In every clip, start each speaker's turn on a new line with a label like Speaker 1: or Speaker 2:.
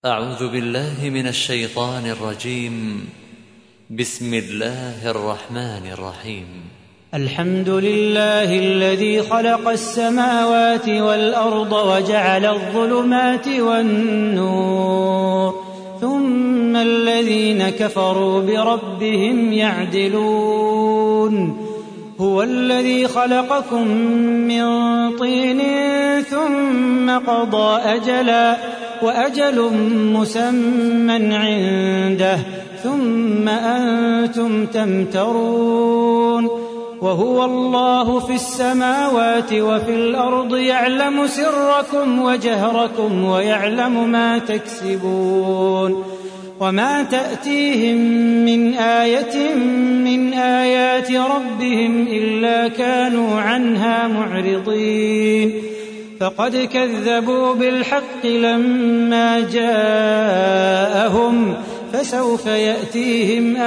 Speaker 1: أعوذ بالله من الشيطان الرجيم. بسم الله الرحمن الرحيم.
Speaker 2: الحمد لله الذي خلق السماوات والأرض وجعل الظلمات والنور، ثم الذين كفروا بربهم يعدلون. هو الذي خلقكم من طين ثم قضى أجلا وأجل مسمى عنده ثم أنتم تمترون. وهو الله في السماوات وفي الأرض يعلم سركم وجهركم ويعلم ما تكسبون. وما تأتيهم من آية من آيات ربهم إلا كانوا عنها معرضين. فقد كذبوا بالحق لما جاءهم، فسوف يأتيهم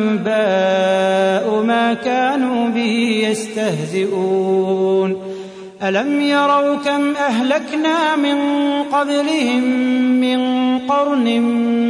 Speaker 2: أنباء ما كانوا به يستهزئون. ألم يروا كم أهلكنا من قبلهم من قرن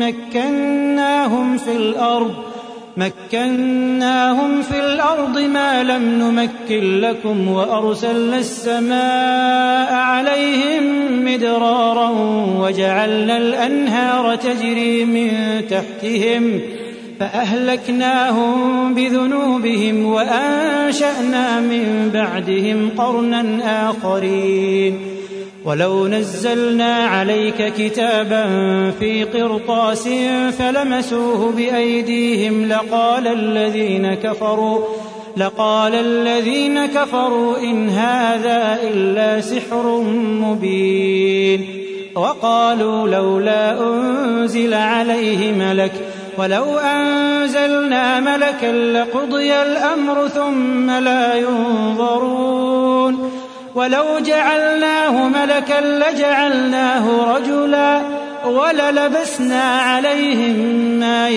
Speaker 2: مكناهم في الأرض ما لم نمكن لكم، وأرسلنا السماء عليهم مدرارا وجعلنا الأنهار تجري من تحتهم فأهلكناهم بذنوبهم وأنشأنا من بعدهم قرنا آخرين. ولو نزلنا عليك كتابا في قرطاس فلمسوه بأيديهم لقال الذين كفروا إن هذا إلا سحر مبين. وقالوا لولا أنزل عليه ملك، ولو أنزلنا ملكا لقضي الأمر ثم لا ينظرون. ولو جعلناه ملكا لجعلناه رجلا وللبسنا عليهم ما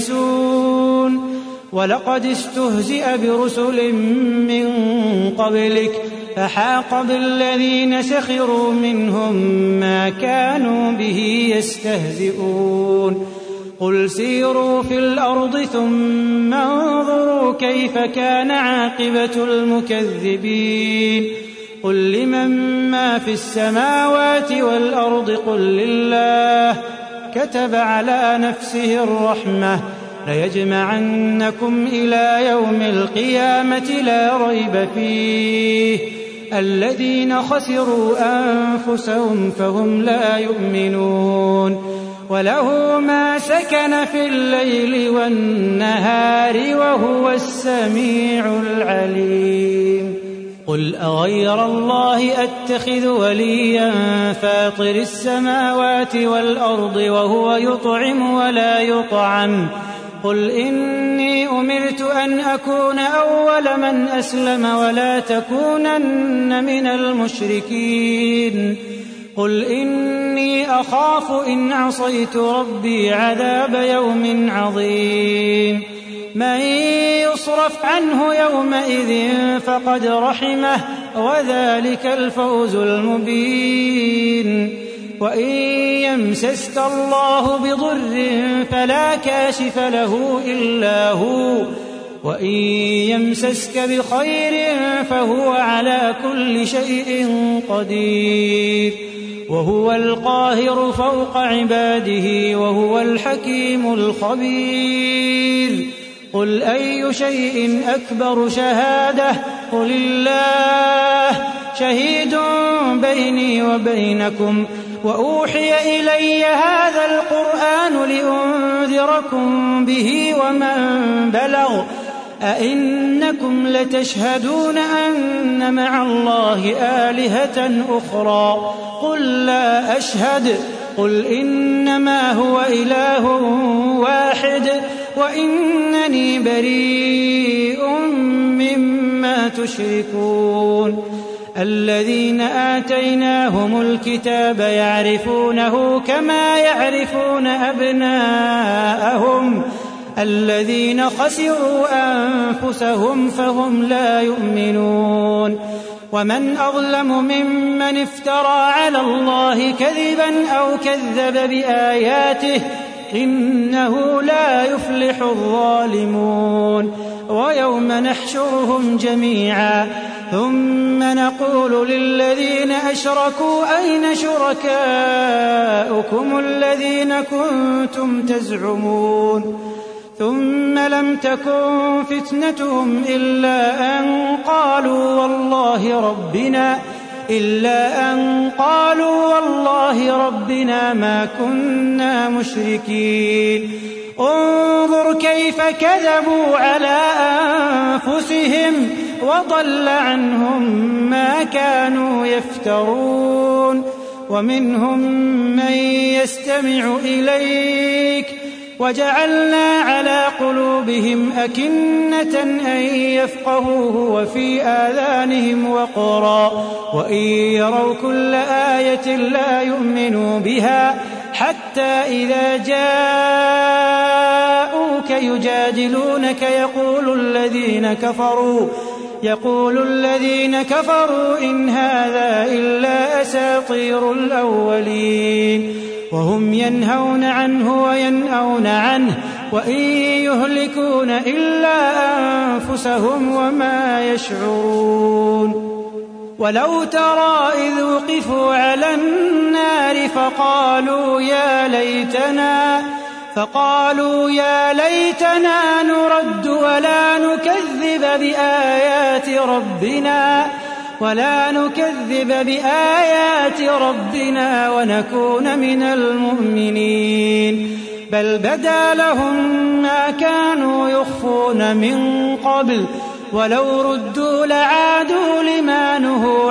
Speaker 2: يلبسون. ولقد استهزئ برسل من قبلك فحاق بالذين سخروا منهم ما كانوا به يستهزئون. قل سيروا في الأرض ثم انظروا كيف كان عاقبة المكذبين. قل لمن ما في السماوات والأرض قل لله. كتب على نفسه الرحمة ليجمعنكم إلى يوم القيامة لا ريب فيه. الذين خسروا أنفسهم فهم لا يؤمنون. وله ما سكن في الليل والنهار وهو السميع العليم. قل أغير الله أتخذ وليا فاطر السماوات والأرض وهو يطعم ولا يطعم. قل إني أمرت أن أكون أول من أسلم ولا تكونن من المشركين. قل إني أخاف إن عصيت ربي عذاب يوم عظيم. من يصرف عنه يومئذ فقد رحمه وذلك الفوز المبين. وإن يمسسك الله بضر فلا كاشف له إلا هو، وإن يمسسك بخير فهو على كل شيء قدير. وهو القاهر فوق عباده وهو الحكيم الخبير. قل أي شيء أكبر شهادة؟ قل الله شهيد بيني وبينكم. وأوحي إلي هذا القرآن لأنذركم به ومن بلغ. أئنكم لتشهدون أن مع الله آلهة أخرى؟ قل لا أشهد. قل إنما هو إله واحد وإنني بريء مما تشركون. الذين آتيناهم الكتاب يعرفونه كما يعرفون أبناءهم. الذين خسروا أنفسهم فهم لا يؤمنون. ومن أظلم ممن افترى على الله كذبا أو كذب بآياته إنه لا يفلح الظالمون ويوم نحشرهم جميعا ثم نقول للذين أشركوا أين شركاؤكم الذين كنتم تزعمون ثم لم تكن فتنتهم إلا أن قالوا والله ربنا ما كنا مشركين انظر كيف كذبوا على أنفسهم وضل عنهم ما كانوا يفترون ومنهم من يستمع إليك وجعلنا على قلوبهم أكنة أن يفقهوه وفي آذانهم وقرا وإن يروا كل آية لا يؤمنوا بها حتى إذا جاءوك يجادلونك يقول الذين كفروا إن هذا إلا أساطير الأولين وهم ينهون عنه وينأون عنه وإن يهلكون إلا أنفسهم وما يشعرون ولو ترى إذ وقفوا على النار فقالوا يا ليتنا نرد ولا نكذب بآيات ربنا ونكون من المؤمنين بل بدا لهم ما كانوا يخفون من قبل ولو ردوا لعادوا لما نهوا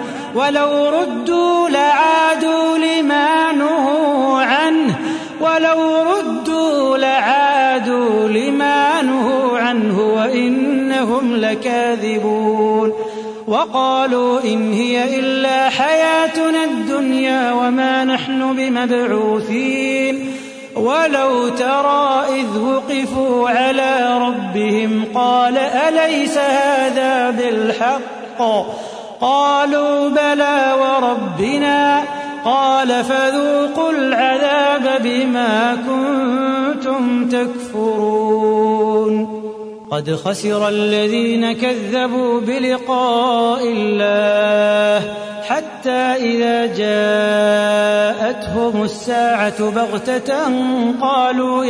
Speaker 2: عنه وإنهم لكاذبون وقالوا إن هي إلا حياتنا الدنيا وما نحن بمبعوثين ولو ترى إذ وقفوا على ربهم قال أليس هذا بالحق قالوا بلى وربنا قال فذوقوا العذاب بما كنتم تكفرون قد خسر الذين كذبوا بلقاء الله حتى إذا جاءتهم الساعة بغتة قالوا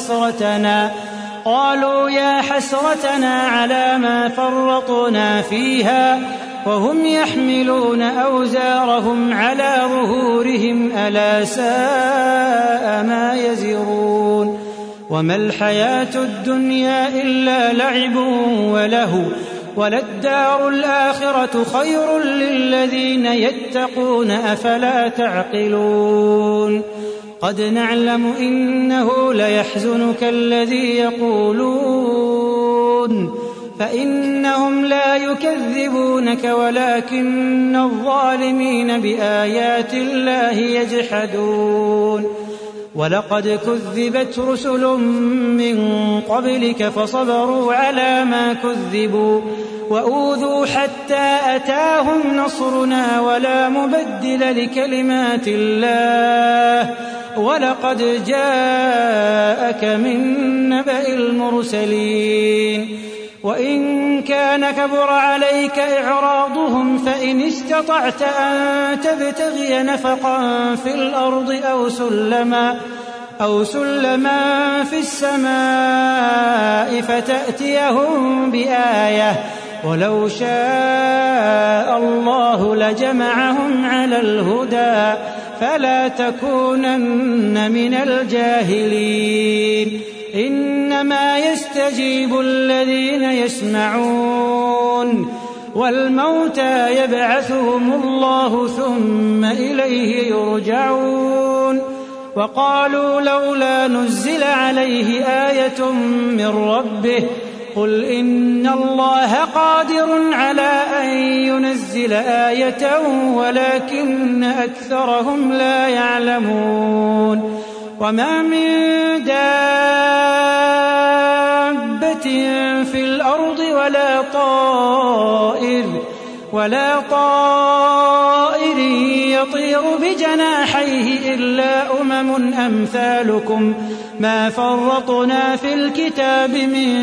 Speaker 2: يا حسرتنا على ما فرطنا فيها وهم يحملون أوزارهم على ظهورهم ألا ساء ما يزرون وما الحياة الدنيا إلا لعب ولهو وللدار الآخرة خير للذين يتقون أفلا تعقلون قد نعلم إنه ليحزنك الذي يقولون فإنهم لا يكذبونك ولكن الظالمين بآيات الله يجحدون ولقد كذبت رسل من قبلك فصبروا على ما كذبوا وأوذوا حتى أتاهم نصرنا ولا مبدل لكلمات الله ولقد جاءك من نبأ المرسلين وإن كان كبر عليك إعراضهم فإن استطعت أن تبتغي نفقا في الأرض أو سلما في السماء فتأتيهم بآية ولو شاء الله لجمعهم على الهدى فلا تكونن من الجاهلين إنما يستجيب الذين يسمعون والموتى يبعثهم الله ثم إليه يرجعون وقالوا لولا نزل عليه آية من ربه قل إن الله قادر على أن ينزل آية ولكن أكثرهم لا يعلمون وما من دابة في الأرض ولا طائر يطير بجناحيه إلا أمم أمثالكم ما فرطنا في الكتاب من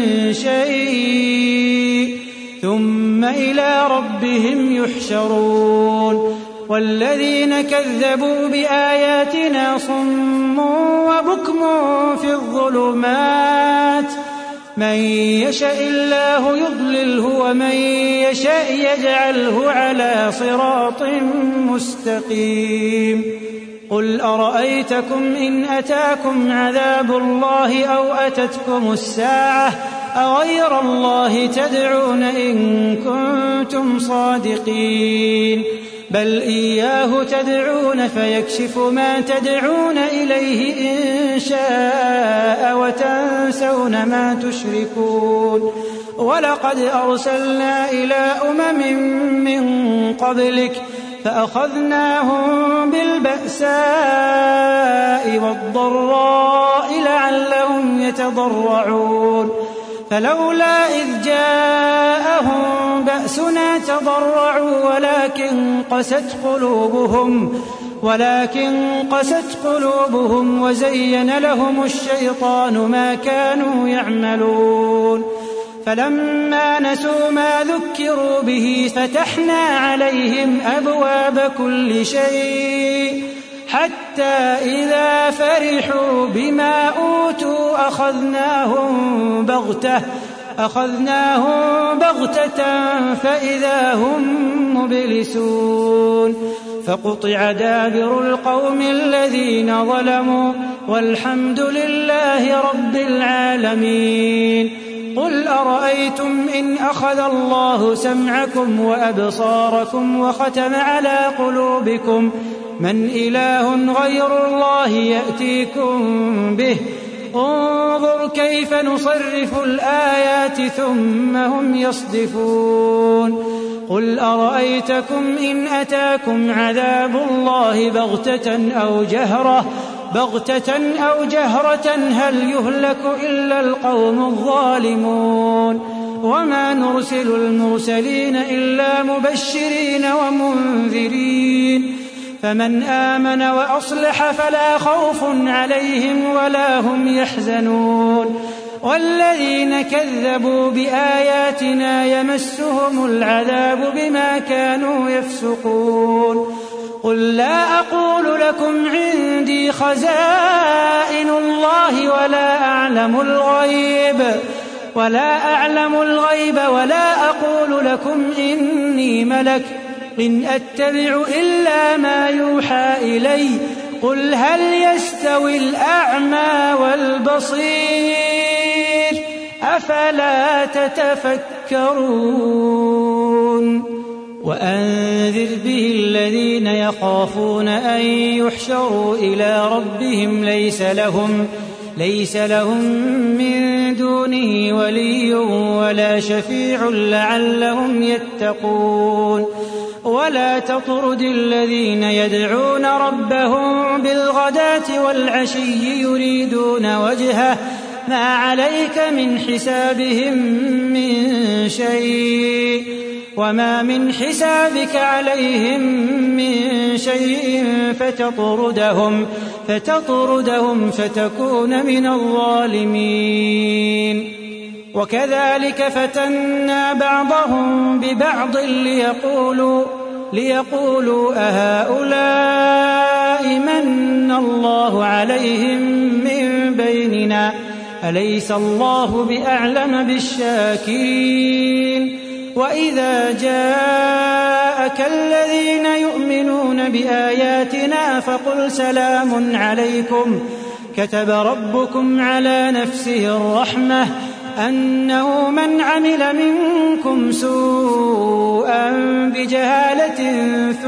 Speaker 2: شيء ثم إلى ربهم يحشرون والذين كذبوا بآياتنا صم وبكم في الظلمات من يشاء الله يضلله ومن يشاء يجعله على صراط مستقيم قل أرأيتكم إن أتاكم عذاب الله أو أتتكم الساعة أغير الله تدعون إن كنتم صادقين بل إياه تدعون فيكشف ما تدعون إليه إن شاء وتنسون ما تشركون ولقد أرسلنا إلى أمم من قبلك فأخذناهم بالبأساء والضراء لعلهم يتضرعون فلولا إذ جاءهم بأسنا تضرعوا ولكن قست قلوبهم وزين لهم الشيطان ما كانوا يعملون فلما نسوا ما ذكروا به فتحنا عليهم أبواب كل شيء حتى إذا فرحوا بما أوتوا أخذناهم بغتة فإذا هم مبلسون فقطع دابر القوم الذين ظلموا والحمد لله رب العالمين قل أرأيتم إن أخذ الله سمعكم وأبصاركم وختم على قلوبكم من إله غير الله يأتيكم به انظر كيف نصرف الآيات ثم هم يصدفون قل أرأيتكم إن أتاكم عذاب الله بغتة أو جهرة هل يهلك إلا القوم الظالمون وما نرسل المرسلين إلا مبشرين ومنذرين فمن آمن وأصلح فلا خوف عليهم ولا هم يحزنون والذين كذبوا بآياتنا يمسهم العذاب بما كانوا يفسقون قل لا أقول لكم عندي خزائن الله ولا أعلم الغيب ولا أقول لكم إني ملك إن أتبع إلا ما يوحى إلي قل هل يستوي الأعمى والبصير أفلا تتفكرون وأنذر به الذين يخافون أن يحشروا إلى ربهم ليس لهم من دونه ولي ولا شفيع لعلهم يتقون ولا تطرد الذين يدعون ربهم بالغداة والعشي يريدون وجهه ما عليك من حسابهم من شيء وما من حسابك عليهم من شيء فتطردهم فتكون من الظالمين وكذلك فتنا بعضهم ببعض ليقولوا أهؤلاء من الله عليهم من بيننا أليس الله بأعلم بالشاكرين وإذا جاءك الذين يؤمنون بآياتنا فقل سلام عليكم كتب ربكم على نفسه الرحمة أنه من عمل منكم سوءا بجهالة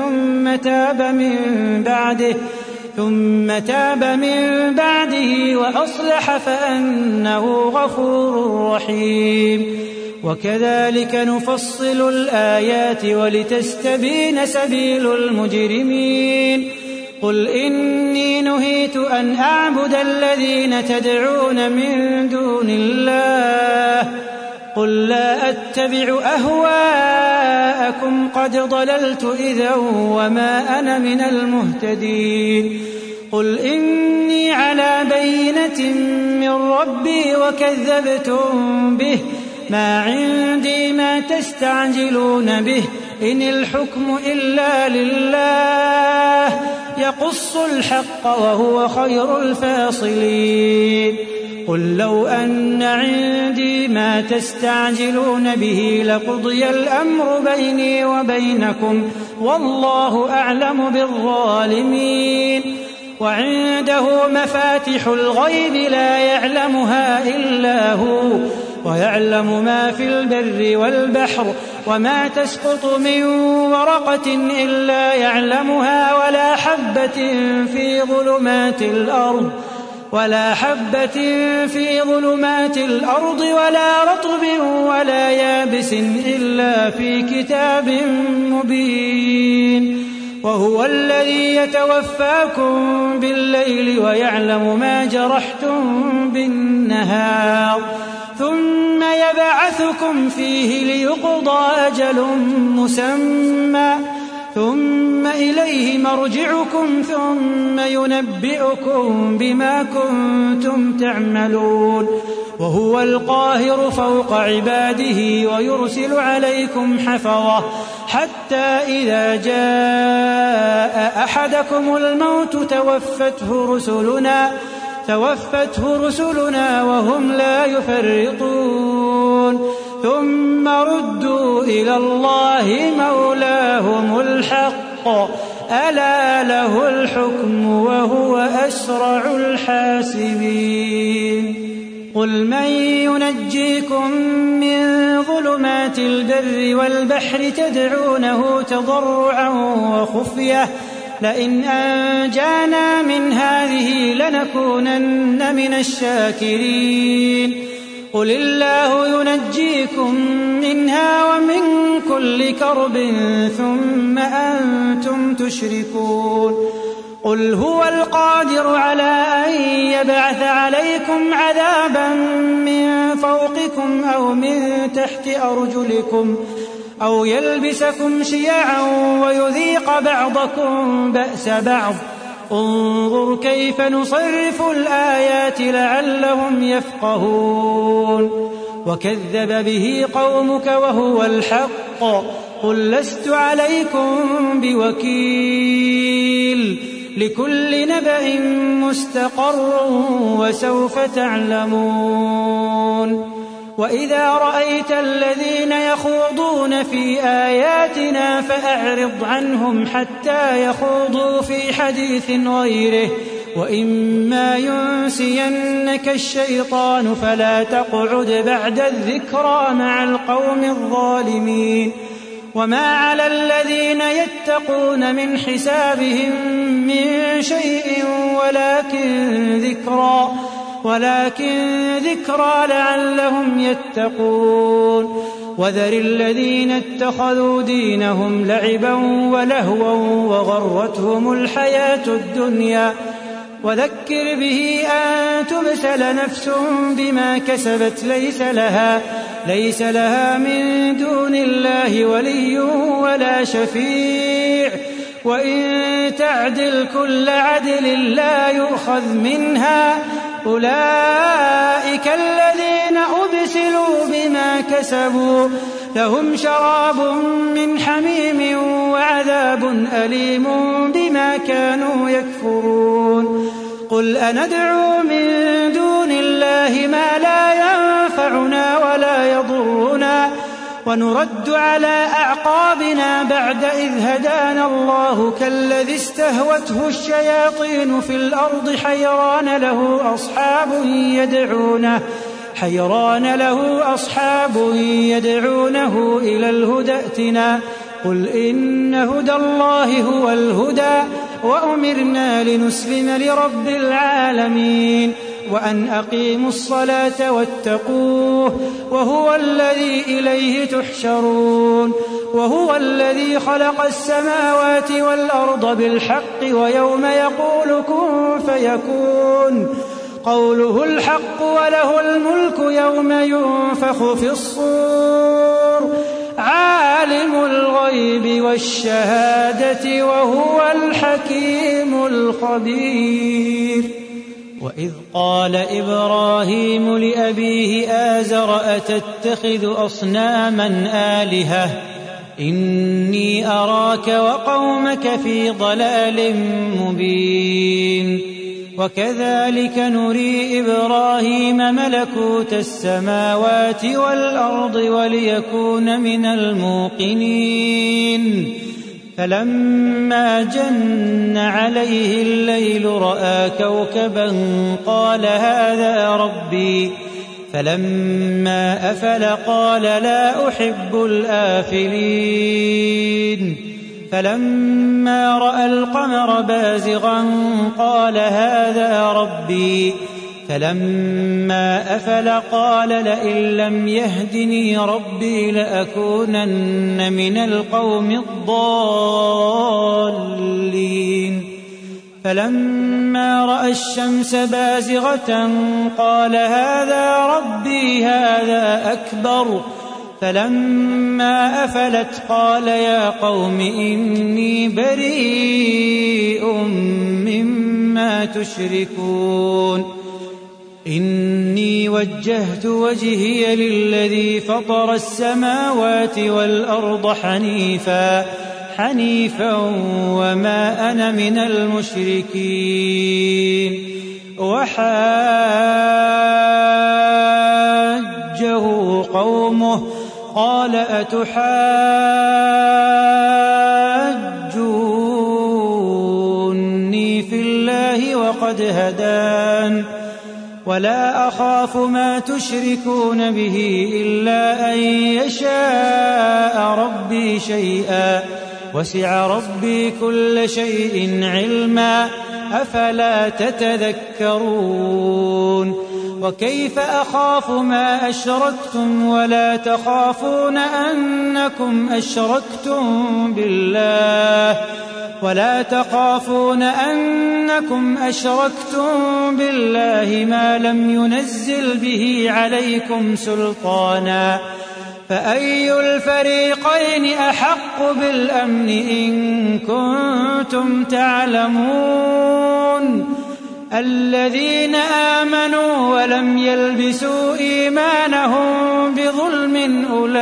Speaker 2: ثم تاب من بعده وأصلح فأنه غفور رحيم وكذلك نفصل الآيات ولتستبين سبيل المجرمين قل إني نهيت أن أعبد الذين تدعون من دون الله قل لا أتبع أهواءكم قد ضللت إذا وما أنا من المهتدين قل إني على بينة من ربي وكذبتم به ما عندي ما تستعجلون به إن الحكم إلا لله يقص الحق وهو خير الفاصلين قل لو أن عندي ما تستعجلون به لقضي الأمر بيني وبينكم والله أعلم بالظالمين وعنده مفاتح الغيب لا يعلمها إلا هو ويعلم ما في البر والبحر وما تسقط من ورقة إلا يعلمها ولا حبة في ظلمات الأرض ولا رطب ولا يابس إلا في كتاب مبين وهو الذي يتوفاكم بالليل ويعلم ما جرحتم بالنهار ثم يبعثكم فيه ليقضى أجل مسمى ثم إليه مرجعكم ثم ينبئكم بما كنتم تعملون وهو القاهر فوق عباده ويرسل عليكم حفظة حتى إذا جاء أحدكم الموت توفته رسلنا وهم لا يفرطون ثم ردوا إلى الله مولاهم الحق ألا له الحكم وهو أسرع الحاسبين قل من ينجيكم من ظلمات البر والبحر تدعونه تضرعا وخفية لئن أنجانا من هذه لنكونن من الشاكرين قل الله ينجيكم منها ومن كل كرب ثم أنتم تشركون قل هو القادر على أن يبعث عليكم عذابا من فوقكم أو من تحت أرجلكم أو يلبسكم شيعا ويذيق بعضكم بأس بعض انظر كيف نصرف الآيات لعلهم يفقهون وكذب به قومك وهو الحق قل لست عليكم بوكيل لكل نبأ مستقر وسوف تعلمون وإذا رأيت الذين يخوضون في آياتنا فأعرض عنهم حتى يخوضوا في حديث غيره وإما ينسينك الشيطان فلا تقعد بعد الذكرى مع القوم الظالمين وما على الذين يتقون من حسابهم من شيء ولكن ذكرى لعلهم يتقون وذر الذين اتخذوا دينهم لعبا ولهوا وغرتهم الحياة الدنيا وذكر به أن تبسل نفس بما كسبت ليس لها من دون الله ولي ولا شفيع وإن تعدل كل عدل لا يؤخذ منها أولئك الذين أبسلوا بما كسبوا لهم شراب من حميم وعذاب أليم بما كانوا يكفرون قل أندعو من دون الله ما لا ينفعنا ولا يضرنا ونرد على أعقابنا بعد إذ هدانا الله كالذي استهوته الشياطين في الأرض حيران له أصحاب يدعونه إلى الهدى ائتنا قل إن هدى الله هو الهدى وأمرنا لنسلم لرب العالمين وأن أقيموا الصلاة واتقوه وهو الذي إليه تحشرون وهو الذي خلق السماوات والأرض بالحق ويوم يقول كن فيكون قوله الحق وله الملك يوم ينفخ في الصور عالم الغيب والشهادة وهو الحكيم الخبير. وإذ قال إبراهيم لأبيه آزر أتتخذ أصناما آلهة إني أراك وقومك في ضلال مبين. وكذلك نري إبراهيم ملكوت السماوات والأرض وليكون من الموقنين. فلما جن عليه الليل رأى كوكبا قال هذا ربي فلما أفل قال لا أحب الآفلين. فلما رأى القمر بازغا قال هذا ربي فلما أفل قال لئن لم يهدني ربي لأكونن من القوم الضالين. فلما رأى الشمس بازغة قال هذا ربي هذا أكبر. فلما أفلت قال يا قوم إني بريء مما تشركون. إني وجهت وجهي للذي فطر السماوات والأرض حنيفا وما أنا من المشركين. وحاجه قومه قال أتحاجوني في الله وقد هدان ولا أخاف ما تشركون به إلا أن يشاء ربي شيئا وسع ربي كل شيء علما أفلا تتذكرون. وكيف أخاف ما أشركتم ولا تخافون أنكم أشركتم بالله ما لم ينزل به عليكم سلطانا فأي الفريقين أحق بالأمن إن كنتم تعلمون. الذين آمنوا ولم يلبسوا إيمانهم بظلم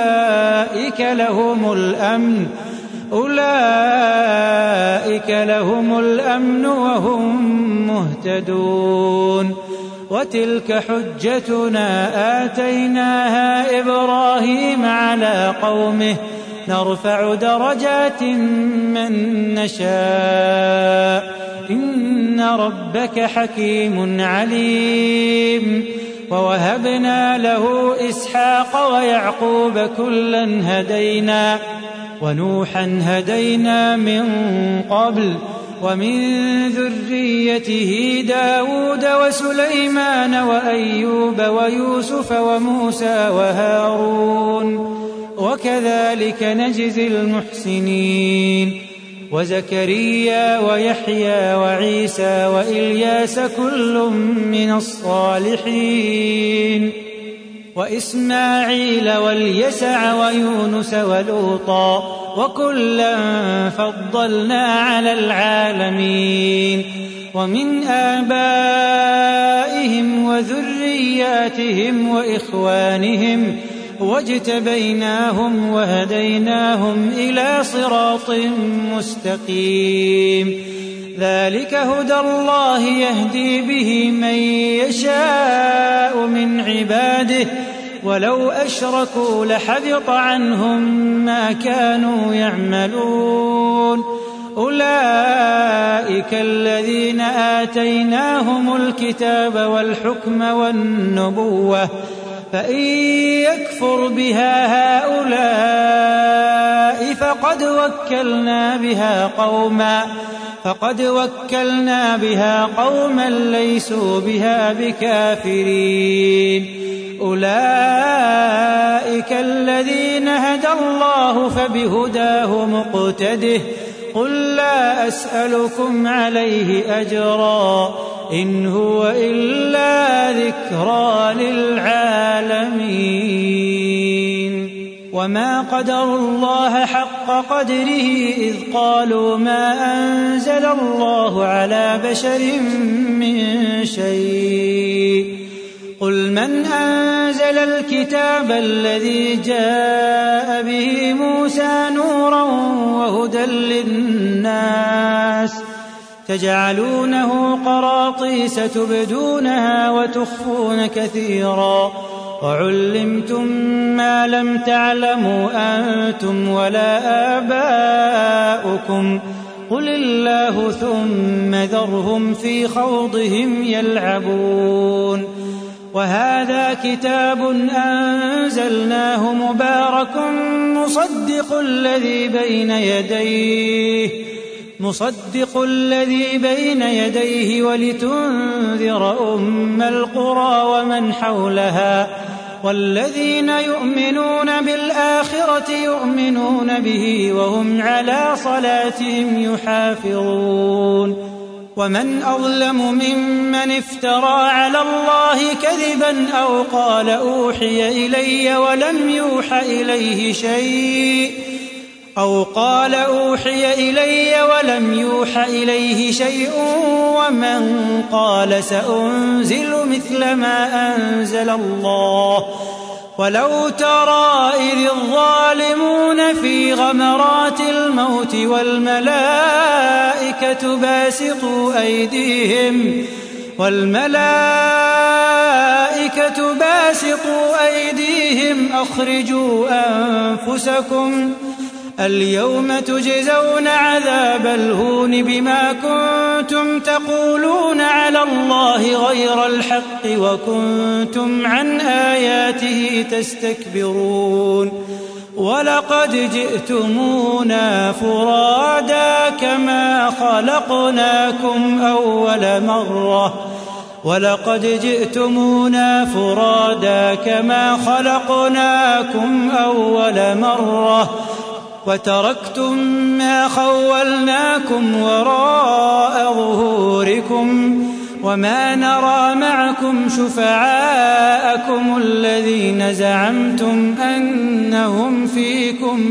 Speaker 2: أولئك لهم الأمن وهم مهتدون. وتلك حجتنا آتيناها إبراهيم على قومه نرفع درجات من نشاء إن ربك حكيم عليم. ووهبنا له إسحاق ويعقوب كلا هدينا ونوحا هدينا من قبل ومن ذريته داود وسليمان وأيوب ويوسف وموسى وهارون وكذلك نجزي المحسنين. وزكريا ويحيى وعيسى وإلياس كل من الصالحين وإسماعيل واليسع ويونس ولوطا وكلا فضلنا على العالمين. ومن آبائهم وذرياتهم وإخوانهم واجتبيناهم وهديناهم إلى صراط مستقيم. ذلك هدى الله يهدي به من يشاء من عباده ولو أشركوا لحبط عنهم ما كانوا يعملون. أولئك الذين آتيناهم الكتاب والحكم والنبوة فإن يكفر بها هؤلاء فقد وكلنا بها قوما ليسوا بها بكافرين. أولئك الذين هدى الله فبهداه مقتده قل لا أسألكم عليه أجرا إن هو إلا وذكرى للعالمين. وما قدروا الله حق قدره إذ قالوا ما أنزل الله على بشر من شيء. قل من أنزل الكتاب الذي جاء به موسى نورا وهدى للناس تجعلونه قراطيس تبدونها وتخفون كثيرا وعلمتم ما لم تعلموا أنتم ولا آباؤكم قل الله ثم ذرهم في خوضهم يلعبون. وهذا كتاب أنزلناه مبارك مصدق الذي بين يديه ولتنذر أم القرى ومن حولها والذين يؤمنون بالآخرة يؤمنون به وهم على صلاتهم يحافظون. ومن أظلم ممن افترى على الله كذبا أو قال أوحي إلي ولم يوحى إليه شيء ومن قال سأنزل مثل ما أنزل الله. ولو ترى إذ الظالمون في غمرات الموت والملائكة باسطوا أيديهم أخرجوا أنفسكم اليوم تجزون عذاب الهون بما كنتم تقولون على الله غير الحق وكنتم عن آياته تستكبرون. ولقد جئتمونا فرادا كما خلقناكم أول مرة وتركتم ما خولناكم وراء ظهوركم وما نرى معكم شفعاءكم الذين زعمتم أنهم فيكم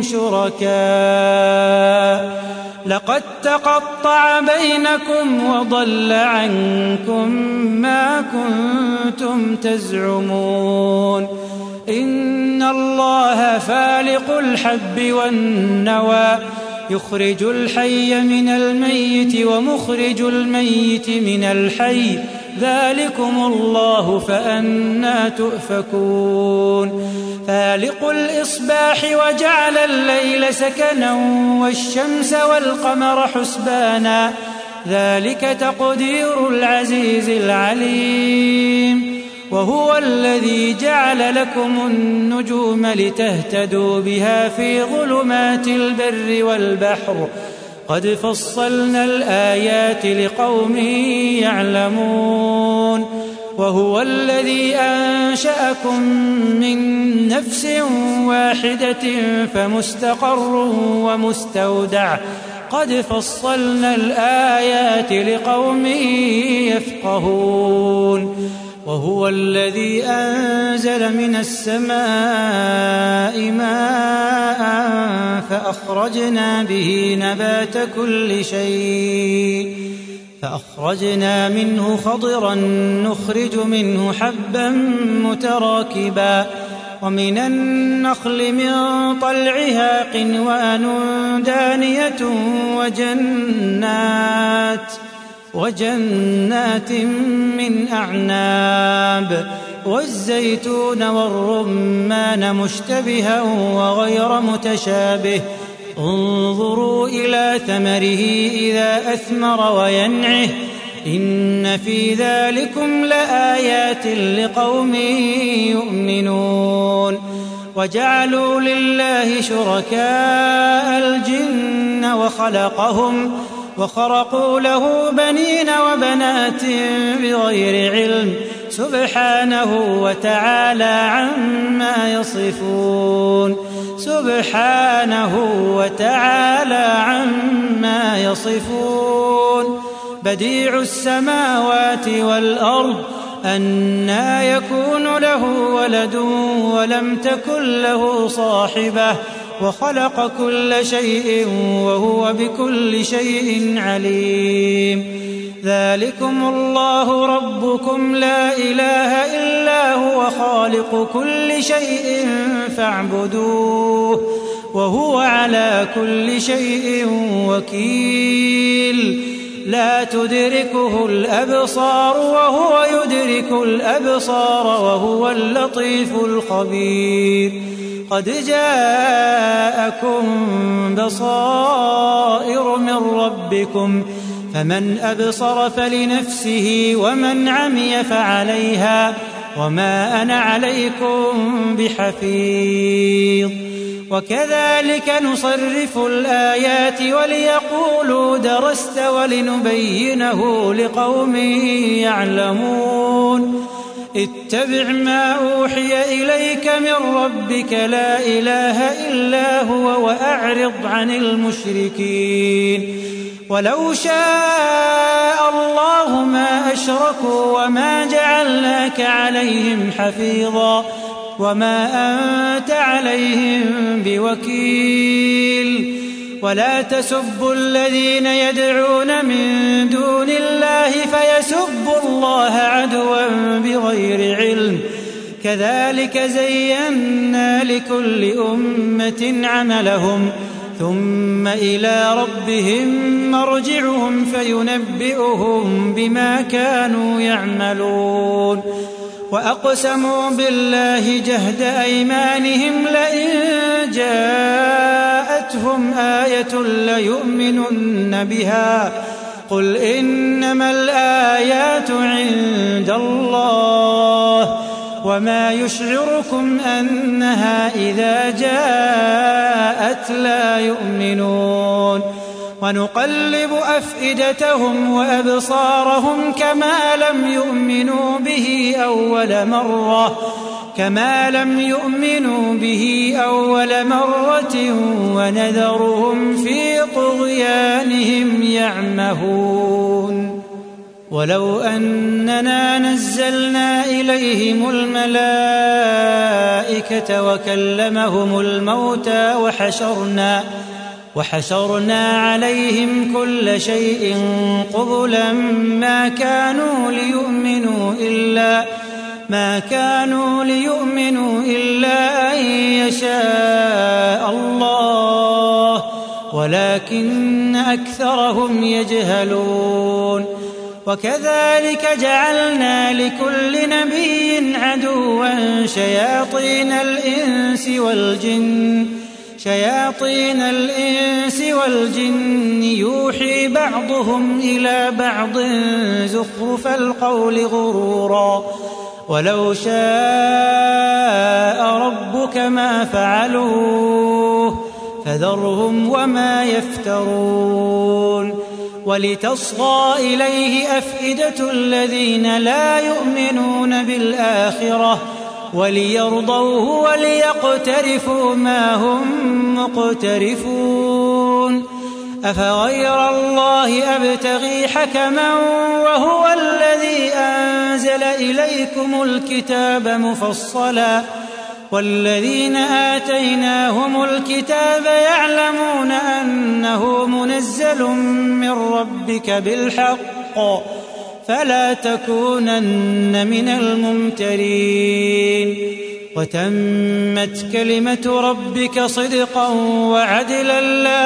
Speaker 2: شركاء لقد تقطع بينكم وضل عنكم ما كنتم تزعمون. إن الله فالق الحب والنوى يخرج الحي من الميت ومخرج الميت من الحي ذلكم الله فأنى تؤفكون. فالق الإصباح وجعل الليل سكنا والشمس والقمر حسبانا ذلك تقدير العزيز العليم. وهو الذي جعل لكم النجوم لتهتدوا بها في ظلمات البر والبحر قد فصلنا الآيات لقوم يعلمون. وهو الذي أنشأكم من نفس واحدة فمستقر ومستودع قد فصلنا الآيات لقوم يفقهون. وهو الذي أنزل من السماء ماء فأخرجنا به نبات كل شيء فأخرجنا منه خضرا نخرج منه حبا متراكبا ومن النخل من طلعها قنوان دانية وجنات من أعناب والزيتون والرمان مشتبها وغير متشابه انظروا إلى ثمره إذا أثمر وينعه إن في ذلكم لآيات لقوم يؤمنون. وجعلوا لله شركاء الجن وخرقوا له بنين وبنات بغير علم سبحانه وتعالى عما يصفون. بديع السماوات والأرض أنى يكون له ولد ولم تكن له صاحبة وخلق كل شيء وهو بكل شيء عليم. ذلكم الله ربكم لا إله إلا هو خالق كل شيء فاعبدوه وهو على كل شيء وكيل. لا تدركه الأبصار وهو يدرك الأبصار وهو اللطيف الخبير. قد جاءكم بصائر من ربكم فمن أبصر فلنفسه ومن عمي فعليها وما أنا عليكم بحفيظ. وكذلك نصرف الآيات وليقولوا درست ولنبينه لقوم يعلمون. اتبع ما أوحي إليك من ربك لا إله إلا هو وأعرض عن المشركين. ولو شاء الله ما أشركوا وما جعلناك عليهم حفيظا وما أنت عليهم بوكيل. ولا تسبوا الذين يدعون من دون الله فيسبوا الله عدوا بغير علم. كذلك زينا لكل أمة عملهم ثم إلى ربهم مرجعهم فينبئهم بما كانوا يعملون. وأقسموا بالله جهد أيمانهم لئن جاءتهم آية ليؤمنن بها قل إنما الآيات عند الله وما يشعركم أنها إذا جاءت لا يؤمنون. ونقلب أفئدتهم وأبصارهم كما لم يؤمنوا به أول مرة ونذرهم في طغيانهم يعمهون. ولو أننا نزلنا إليهم الملائكة وكلمهم الموتى وحشرنا عليهم كل شيء قبلا ما كانوا ليؤمنوا إلا أن يشاء الله ولكن أكثرهم يجهلون. وكذلك جعلنا لكل نبي عدوا شياطين الإنس والجن يوحي بعضهم إلى بعض زخرف القول غرورا. ولو شاء ربك ما فعلوه فذرهم وما يفترون. ولتصغى إليه أفئدة الذين لا يؤمنون بالآخرة وليرضوه وليقترفوا ما هم مقترفون. أفغير الله أبتغي حكما وهو الذي أنزل إليكم الكتاب مفصلا والذين آتيناهم الكتاب يعلمون أنه منزل من ربك بالحق فلا تكونن من الممترين. وتمت كلمة ربك صدقا وعدلا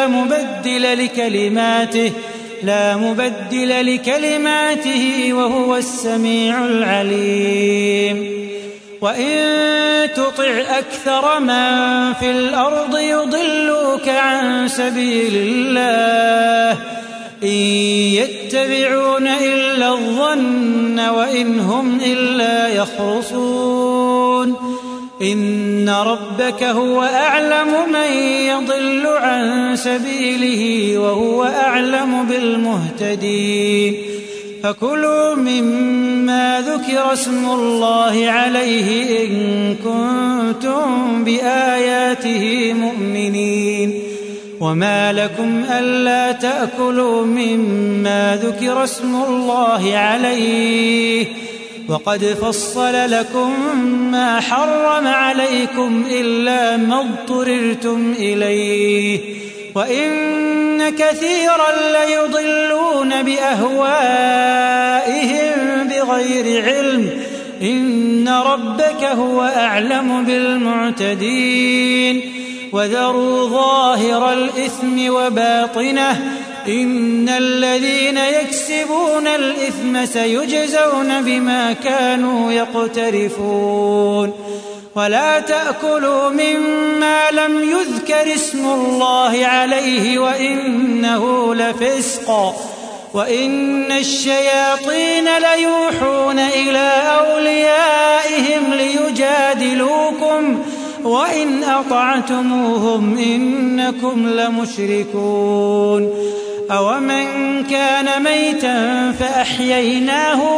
Speaker 2: لا مبدل لكلماته وهو السميع العليم. وإن تطع أكثر من في الأرض يضلوك عن سبيل الله إن يتبعون إلا الظن وإن هم إلا يخرصون. إن ربك هو أعلم من يضل عن سبيله وهو أعلم بالمهتدين. فكلوا مما ذكر اسم الله عليه إن كنتم بآياته مؤمنين. وما لكم ألا تأكلوا مما ذكر اسم الله عليه وقد فصل لكم ما حرم عليكم إلا ما اضطررتم إليه وإن كثيرا ليضلون بأهوائهم بغير علم إن ربك هو أعلم بالمعتدين وذروا ظاهر الإثم وباطنه إن الذين يكسبون الإثم سيجزون بما كانوا يقترفون ولا تأكلوا مما لم يذكر اسم الله عليه وإنه لفسق وإن الشياطين ليوحون إلى أوليائهم ليجادلوكم وإن أطعتموهم إنكم لمشركون أومن كان ميتا فأحييناه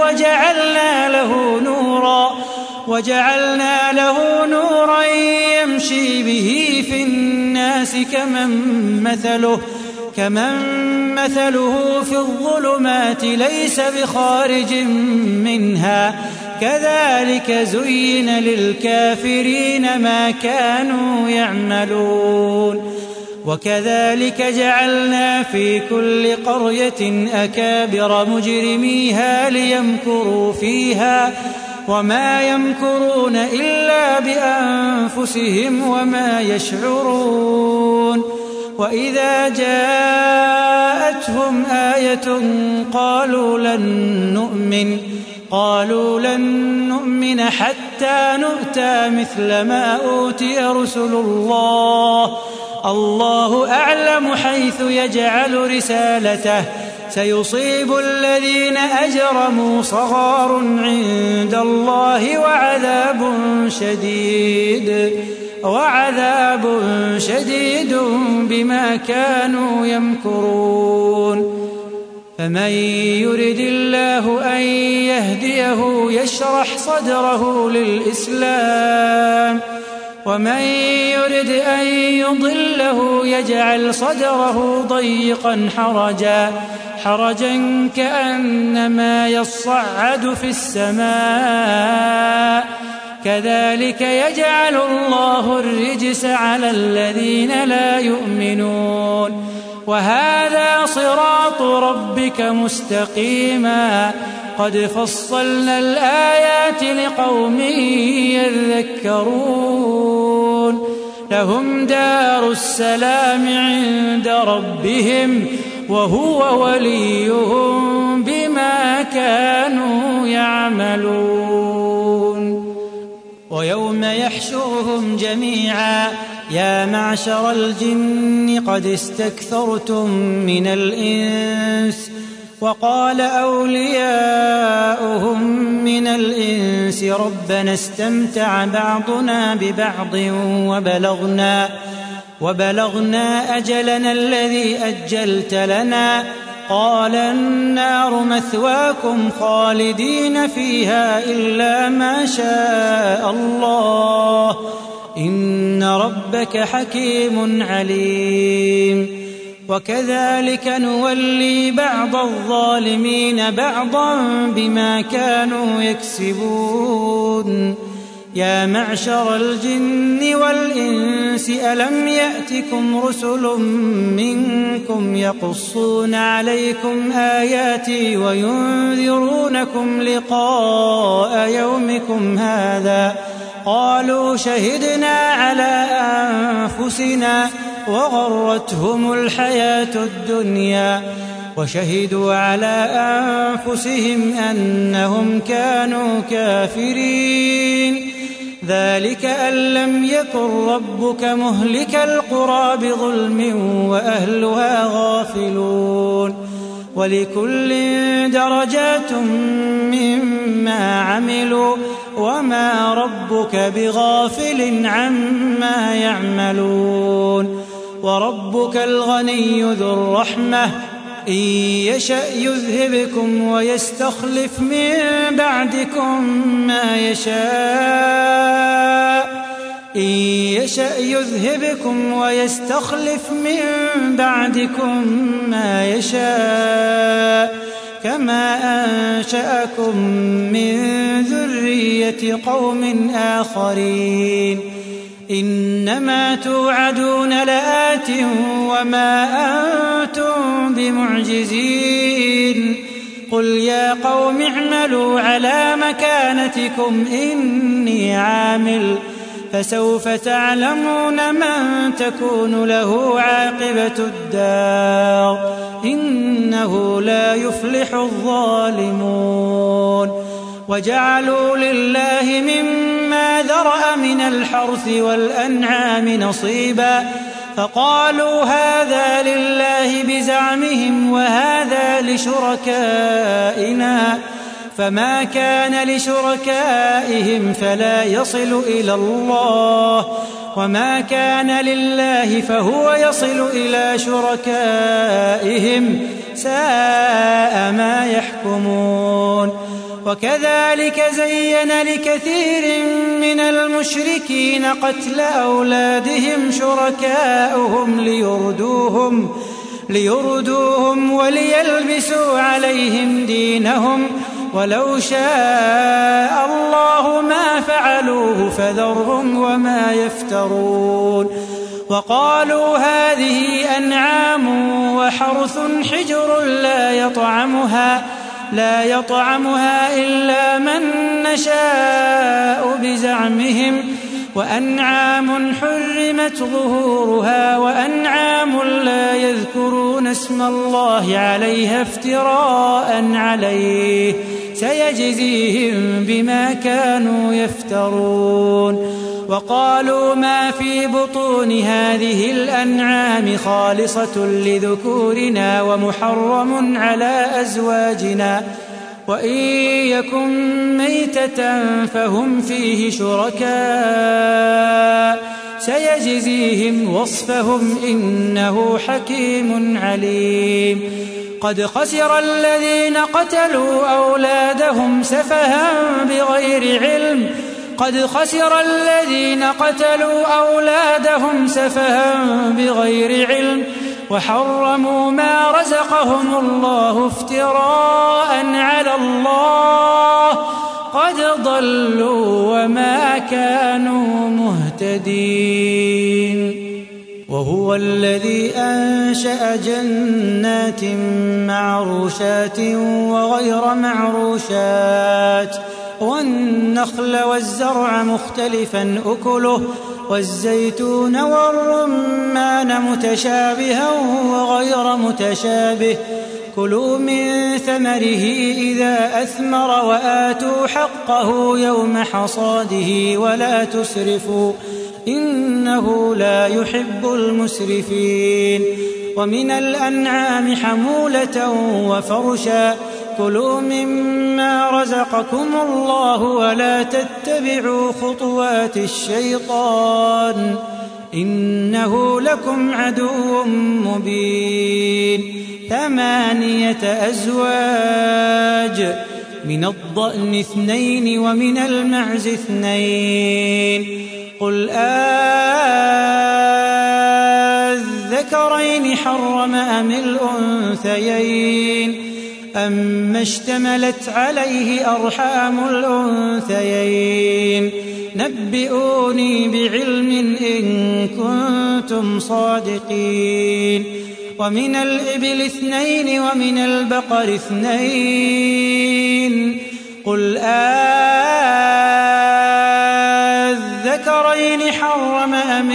Speaker 2: وجعلنا له نورا يمشي به في الناس كمن مثله في الظلمات ليس بخارج منها كذلك زين للكافرين ما كانوا يعملون وكذلك جعلنا في كل قرية أكابر مجرميها ليمكروا فيها وما يمكرون إلا بأنفسهم وما يشعرون وإذا جاءتهم آية قالوا لن نؤمن حتى نؤتى مثل ما أوتي رسل الله أعلم حيث يجعل رسالته سيصيب الذين أجرموا صغار عند الله وعذاب شديد بما كانوا يمكرون فمن يرد الله أن يهديه يشرح صدره للإسلام ومن يرد أن يضله يجعل صدره ضيقا حرجا كأنما يصعد في السماء كذلك يجعل الله الرجس على الذين لا يؤمنون وهذا صراط ربك مستقيما قد فصلنا الآيات لقوم يذكرون لهم دار السلام عند ربهم وهو وليهم بما كانوا يعملون ويوم يحشرهم جميعا يا معشر الجن قد استكثرتم من الإنس وقال أولياؤهم من الإنس ربنا استمتع بعضنا ببعض وبلغنا أجلنا الذي أجلت لنا قال النار مثواكم خالدين فيها إلا ما شاء الله إن ربك حكيم عليم وكذلك نولي بعض الظالمين بعضا بما كانوا يكسبون يا معشر الجن والإنس ألم يأتكم رسل منكم يقصون عليكم آياتي وينذرونكم لقاء يومكم هذا قالوا شهدنا على أنفسنا وغرتهم الحياة الدنيا وشهدوا على أنفسهم أنهم كانوا كافرين ذلك أن لم يكن ربك مهلك القرى بظلم وأهلها غافلون ولكل درجات مما عملوا وما ربك بغافل عما يعملون وربك الغني ذو الرحمة إن يشأ يذهبكم ويستخلف من بعدكم ما يشاء إن يشأ يذهبكم ويستخلف من بعدكم ما يشاء كما أنشأكم من ذرية قوم آخرين إنما توعدون لآت وما أنتم بمعجزين قل يا قوم اعملوا على مكانتكم إني عامل فسوف تعلمون من تكون له عاقبة الدار إنه لا يفلح الظالمون وجعلوا لله مما ذرأ من الحرث والأنعام نصيبا فقالوا هذا لله بزعمهم وهذا لشركائنا فما كان لشركائهم فلا يصل إلى الله وما كان لله فهو يصل إلى شركائهم ساء ما يحكمون وكذلك زين لكثير من المشركين قتل أولادهم شركاؤهم ليردوهم وليلبسوا عليهم دينهم ولو شاء الله ما فعلوه فذرهم وما يفترون وقالوا هذه أنعام وحرث حجر لا يطعمها إلا من نشاء بزعمهم وأنعام حرمت ظهورها وأنعام لا يذكرون اسم الله عليها افتراء عليه سيجزيهم بما كانوا يفترون وقالوا ما في بطون هذه الأنعام خالصة لذكورنا ومحرم على أزواجنا وإن يكن ميتة فهم فيه شركاء سيجزيهم وصفهم إنه حكيم عليم قد خسر الذين قتلوا أولادهم سفها بغير علم وحرموا ما رزقهم الله افتراء على الله قد ضلوا وما كانوا مهتدين وهو الذي أنشأ جنات معروشات وغير معروشات والنخل والزرع مختلفا أكله والزيتون والرمان متشابها وغير متشابه كلوا من ثمره إذا أثمر وآتوا حقه يوم حصاده ولا تسرفوا إنه لا يحب المسرفين ومن الأنعام حمولة وفرشا كلوا مما رزقكم الله ولا تتبعوا خطوات الشيطان إنه لكم عدو مبين 8 أزواج من الضأن 2 ومن المعز 2 قل أذكرين حرم أم الأنثيين أما اشتملت عليه أرحام الأنثيين نبئوني بعلم إن كنتم صادقين ومن الإبل 2 ومن البقر 2 قل أذكرين حرم أم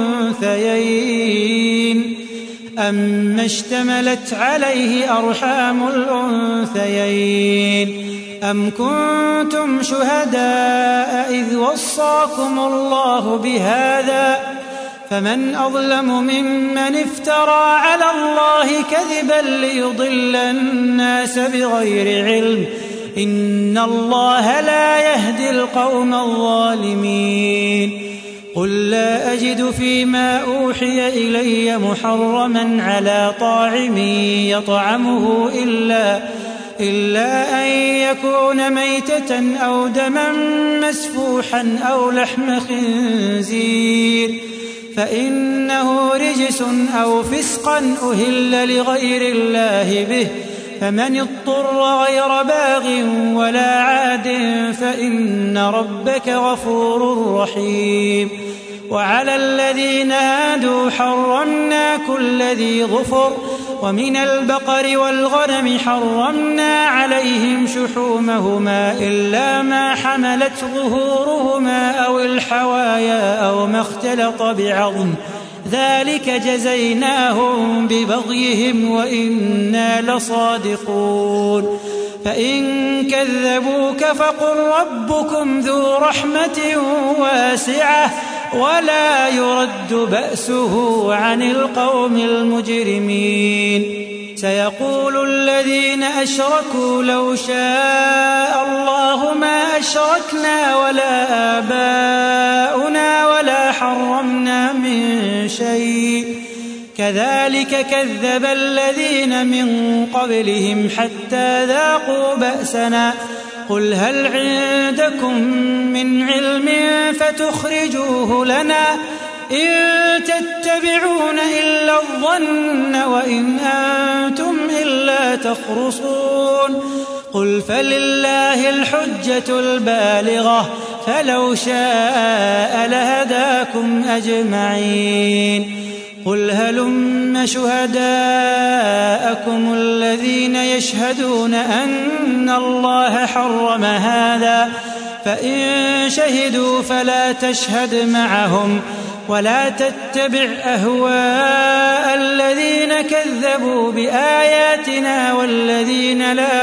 Speaker 2: الأنثيين أما اشتملت عليه أرحام الأنثيين أم كنتم شهداء إذ وصاكم الله بهذا فمن أظلم ممن افترى على الله كذبا ليضل الناس بغير علم إن الله لا يهدي القوم الظالمين قل لا أجد فيما أوحي إلي محرما على طاعم يطعمه إلا أن يكون ميتة أو دما مسفوحا أو لحم خنزير فإنه رجس أو فسقا أهل لغير الله به فمن اضطر غير باغ ولا عاد فإن ربك غفور رحيم. وعلى الذين هادوا حرمنا كل ذي ظفر، ومن البقر والغنم حرمنا عليهم شحومهما إلا ما حملت ظهورهما أو الحوايا أو ما اختلط بعظم، ذلك جزيناهم ببغيهم وإنا لصادقون. فإن كذبوك فقل ربكم ذو رحمة واسعة ولا يرد بأسه عن القوم المجرمين. سيقول الذين أشركوا لو شاء الله ما أشركنا ولا آباؤنا ولا حرمنا من شيء، كذلك كذب الذين من قبلهم حتى ذاقوا بأسنا. قل هل عندكم من علم فتخرجوه لنا؟ إن تتبعون إلا الظن وإن أنتم إلا تخرصون. قل فلله الحجة البالغة فلو شاء لهداكم أجمعين. قل هلم شهداءكم الذين يشهدون أن الله حرم هذا، فإن شهدوا فلا تشهد معهم ولا تتبع أهواء الذين كذبوا بآياتنا والذين لا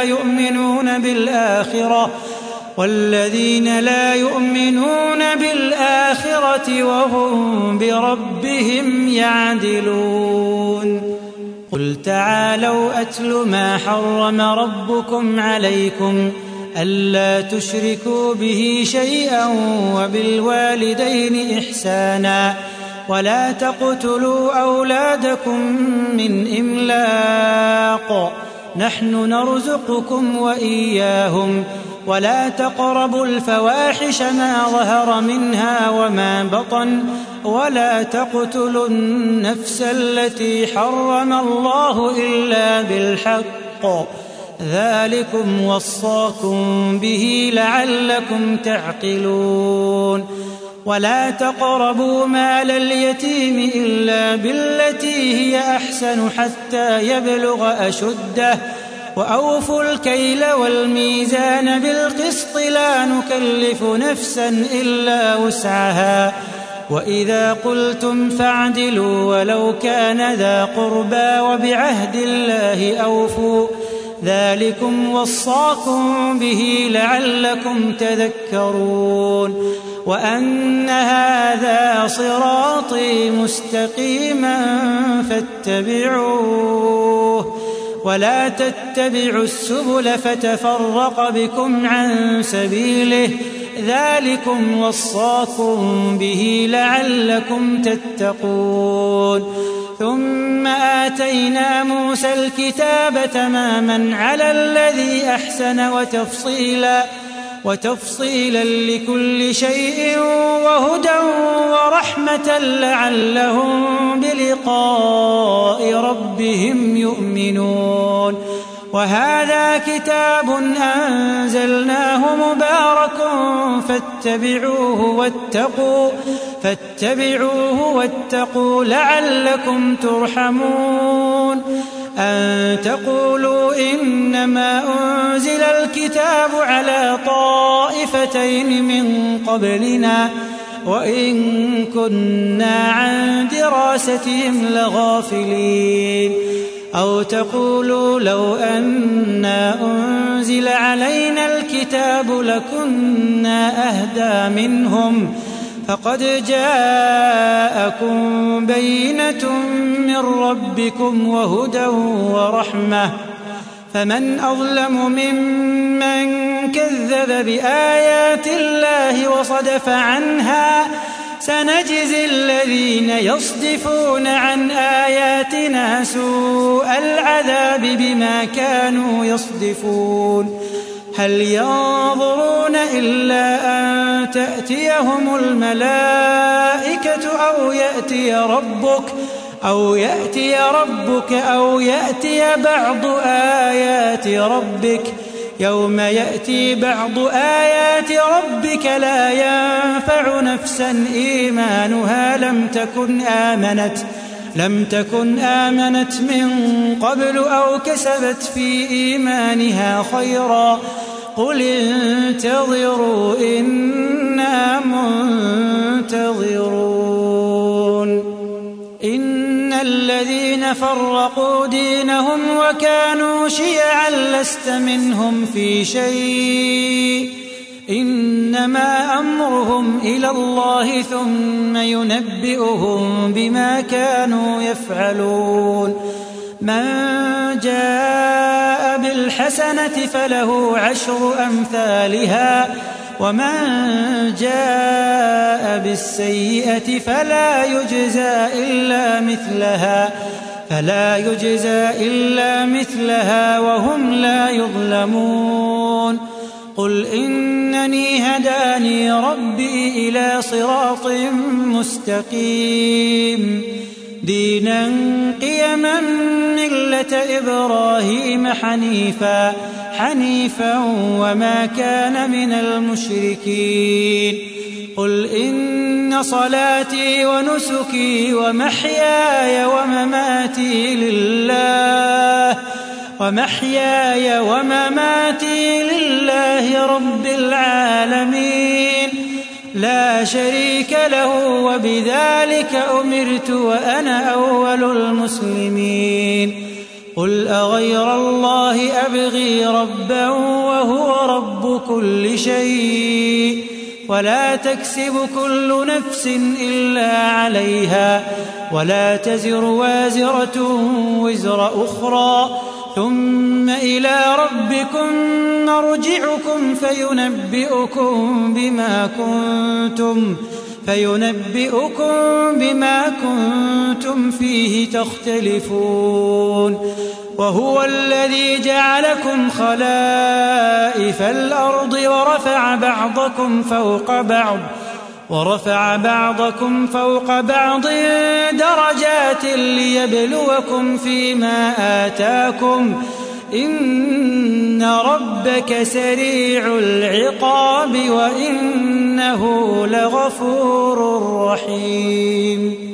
Speaker 2: يؤمنون بالآخرة وهم بربهم يعدلون. قل تعالوا أتل ما حرم ربكم عليكم ألا تشركوا به شيئا وبالوالدين إحسانا ولا تقتلوا أولادكم من إملاق، نحن نرزقكم وإياهم، ولا تقربوا الفواحش ما ظهر منها وما بطن، ولا تقتلوا النفس التي حرم الله إلا بالحق، ذلكم وصاكم به لعلكم تعقلون. ولا تقربوا مال اليتيم إلا بالتي هي أحسن حتى يبلغ أشده، وأوفوا الكيل والميزان بالقسط لا نكلف نفسا إلا وسعها، وإذا قلتم فاعدلوا ولو كان ذا قربى وبعهد الله أوفوا، ذلكم وصاكم به لعلكم تذكرون. وأن هذا صراطي مستقيما فاتبعوه ولا تتبعوا السبل فتفرق بكم عن سبيله، ذلكم وصاكم به لعلكم تتقون. ثم آتينا موسى الكتاب تماما على الذي أحسن وتفصيلا لكل شيء وهدى ورحمة لعلهم بلقاء ربهم يؤمنون. وهذا كتاب أنزلناه مبارك فاتبعوه واتقوا لعلكم ترحمون. أن تقولوا إنما أنزل الكتاب على طائفتين من قبلنا وإن كنا عن دراستهم لغافلين. أو تقولوا لو أنا أنزل علينا الكتاب لكنا أهدى منهم، فقد جاءكم بينة من ربكم وهدى ورحمة، فمن أظلم ممن كذب بآيات الله وصدف عنها، سنجزي الذين يصدفون عن آياتنا سوء العذاب بما كانوا يصدفون. هل ينظرون إلا أن تأتيهم الملائكة أو يأتي ربك أو يأتي بعض آيات ربك. يوم يأتي بعض آيات ربك لا ينفع نفسا إيمانها لم تكن آمنت من قبل أو كسبت في إيمانها خيرا. قل انتظروا إنا منتظرون. إن الذين فرقوا دينهم وكانوا شيعا لست منهم في شيء إنما أمرهم إلى الله ثم ينبئهم بما كانوا يفعلون. من جاء بالحسنة فله 10 أمثالها ومن جاء بالسيئة فلا يجزى إلا مثلها وهم لا يظلمون. قل إنني هداني ربي إلى صراط مستقيم دينا قيما ملة إبراهيم حنيفا وما كان من المشركين. قل إن صلاتي ونسكي ومحياي ومماتي لله رب العالمين لا شريك له وبذلك أمرت وأنا أول المسلمين. قل أغير الله أبغي ربا وهو رب كل شيء ولا تكسب كل نفس إلا عليها ولا تزر وازرة وزر أخرى ثم إلى ربكم مرجعكم فينبئكم بما كنتم فيه تختلفون. وهو الذي جعلكم خلائف الأرض ورفع بعضكم فوق بعض درجات ليبلوكم فيما آتاكم إن ربك سريع العقاب وإنه لغفور رحيم.